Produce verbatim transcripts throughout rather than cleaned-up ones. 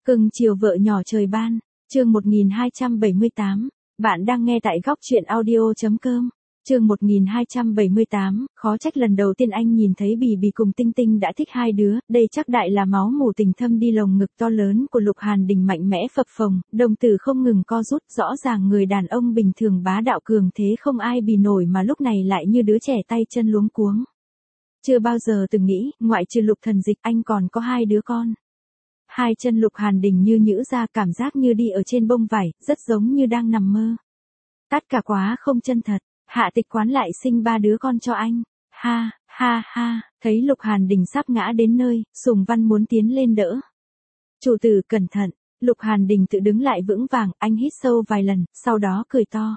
Cưng chiều vợ nhỏ trời ban, chương một nghìn hai trăm bảy mươi tám, bạn đang nghe tại góc truyện audio.com, chương một nghìn hai trăm bảy mươi tám, khó trách lần đầu tiên anh nhìn thấy Bì Bì cùng Tinh Tinh đã thích hai đứa, đây chắc đại là máu mủ tình thâm đi lồng ngực to lớn của Lục Hàn Đình mạnh mẽ phập phồng, đồng tử không ngừng co rút, rõ ràng người đàn ông bình thường bá đạo cường thế không ai bì nổi mà lúc này lại như đứa trẻ tay chân luống cuống. Chưa bao giờ từng nghĩ, ngoại trừ Lục Thần Dịch anh còn có hai đứa con. Hai chân Lục Hàn Đình như nhũ ra, cảm giác như đi ở trên bông vải, rất giống như đang nằm mơ. Tất cả quá không chân thật, Hạ Tịch Quán lại sinh ba đứa con cho anh. Ha, ha ha, thấy Lục Hàn Đình sắp ngã đến nơi, Sùng Văn muốn tiến lên đỡ. Chủ tử cẩn thận, Lục Hàn Đình tự đứng lại vững vàng, anh hít sâu vài lần, sau đó cười to.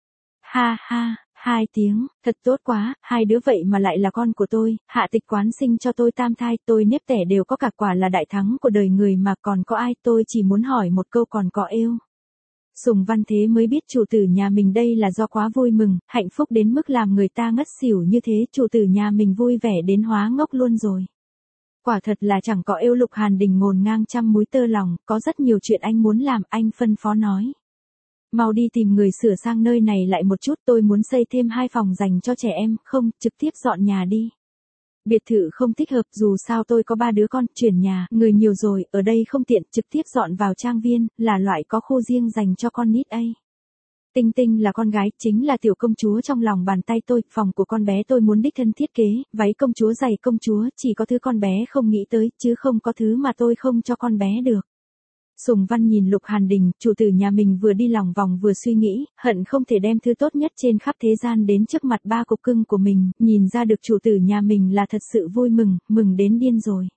Ha ha, hai tiếng, thật tốt quá, hai đứa vậy mà lại là con của tôi, Hạ Tịch Quán sinh cho tôi tam thai, tôi nếp tẻ đều có cả, quả là đại thắng của đời người mà còn có ai, tôi chỉ muốn hỏi một câu còn có êu. Sùng Văn thế mới biết chủ tử nhà mình đây là do quá vui mừng, hạnh phúc đến mức làm người ta ngất xỉu như thế, chủ tử nhà mình vui vẻ đến hóa ngốc luôn rồi. Quả thật là chẳng có êu. Lục Hàn Đình ngổn ngang trăm múi tơ lòng, có rất nhiều chuyện anh muốn làm, anh phân phó nói. Mau đi tìm người sửa sang nơi này lại một chút, tôi muốn xây thêm hai phòng dành cho trẻ em, không, trực tiếp dọn nhà đi. Biệt thự không thích hợp, dù sao tôi có ba đứa con, chuyển nhà, người nhiều rồi, ở đây không tiện, trực tiếp dọn vào trang viên, là loại có khu riêng dành cho con nít ấy. Tinh Tinh là con gái, chính là tiểu công chúa trong lòng bàn tay tôi, phòng của con bé tôi muốn đích thân thiết kế, váy công chúa, giày công chúa, chỉ có thứ con bé không nghĩ tới, chứ không có thứ mà tôi không cho con bé được. Sùng Văn nhìn Lục Hàn Đình, chủ tử nhà mình vừa đi lòng vòng vừa suy nghĩ, hận không thể đem thứ tốt nhất trên khắp thế gian đến trước mặt ba cục cưng của mình, nhìn ra được chủ tử nhà mình là thật sự vui mừng, mừng đến điên rồi.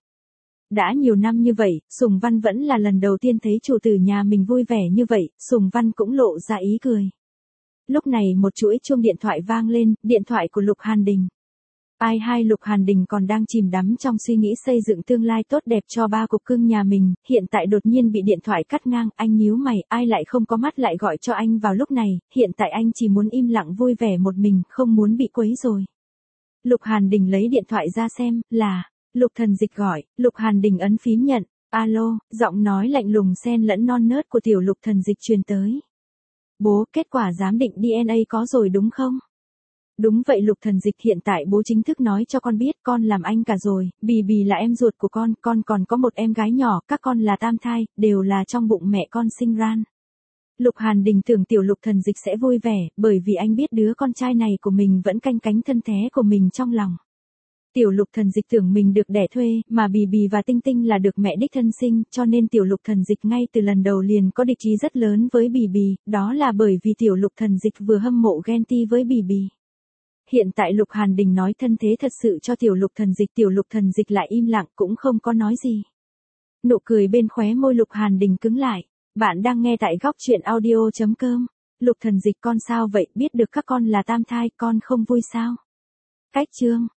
Đã nhiều năm như vậy, Sùng Văn vẫn là lần đầu tiên thấy chủ tử nhà mình vui vẻ như vậy, Sùng Văn cũng lộ ra ý cười. Lúc này một chuỗi chuông điện thoại vang lên, điện thoại của Lục Hàn Đình. Ai hai Lục Hàn Đình còn đang chìm đắm trong suy nghĩ xây dựng tương lai tốt đẹp cho ba cục cưng nhà mình, hiện tại đột nhiên bị điện thoại cắt ngang, anh nhíu mày, ai lại không có mắt lại gọi cho anh vào lúc này, hiện tại anh chỉ muốn im lặng vui vẻ một mình, không muốn bị quấy rồi. Lục Hàn Đình lấy điện thoại ra xem, là, Lục Thần Dịch gọi, Lục Hàn Đình ấn phím nhận, alo, giọng nói lạnh lùng xen lẫn non nớt của tiểu Lục Thần Dịch truyền tới. Bố, kết quả giám định đê en a có rồi đúng không? Đúng vậy Lục Thần Dịch, hiện tại bố chính thức nói cho con biết con làm anh cả rồi, Bì Bì là em ruột của con, con còn có một em gái nhỏ, các con là tam thai, đều là trong bụng mẹ con sinh ra. Lục Hàn Đình tưởng tiểu Lục Thần Dịch sẽ vui vẻ, bởi vì anh biết đứa con trai này của mình vẫn canh cánh thân thế của mình trong lòng. Tiểu Lục Thần Dịch tưởng mình được đẻ thuê, mà Bì Bì và Tinh Tinh là được mẹ đích thân sinh, cho nên tiểu Lục Thần Dịch ngay từ lần đầu liền có địch ý rất lớn với Bì Bì, đó là bởi vì tiểu Lục Thần Dịch vừa hâm mộ ghen ti với Bì Bì. Hiện tại Lục Hàn Đình nói thân thế thật sự cho tiểu Lục Thần Dịch, tiểu Lục Thần Dịch lại im lặng cũng không có nói gì. Nụ cười bên khóe môi Lục Hàn Đình cứng lại. Bạn đang nghe tại góc truyện audio.com. Lục Thần Dịch, con sao vậy, biết được các con là tam thai, con không vui sao? Cách chương.